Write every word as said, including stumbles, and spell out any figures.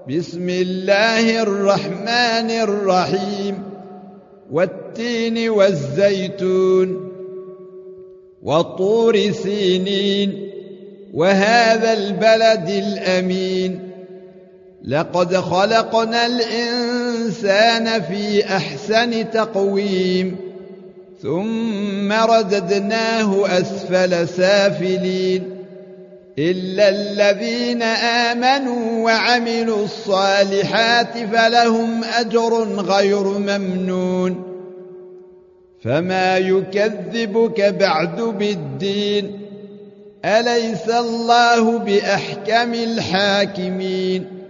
بسم الله الرحمن الرحيم والتين والزيتون وطور سينين وهذا البلد الأمين لقد خلقنا الإنسان في أحسن تقويم ثم رددناه أسفل سافلين إلا الذين آمنوا وعملوا الصالحات فلهم أجر غير ممنون فما يكذبك بعد بالدين أليس الله بأحكم الحاكمين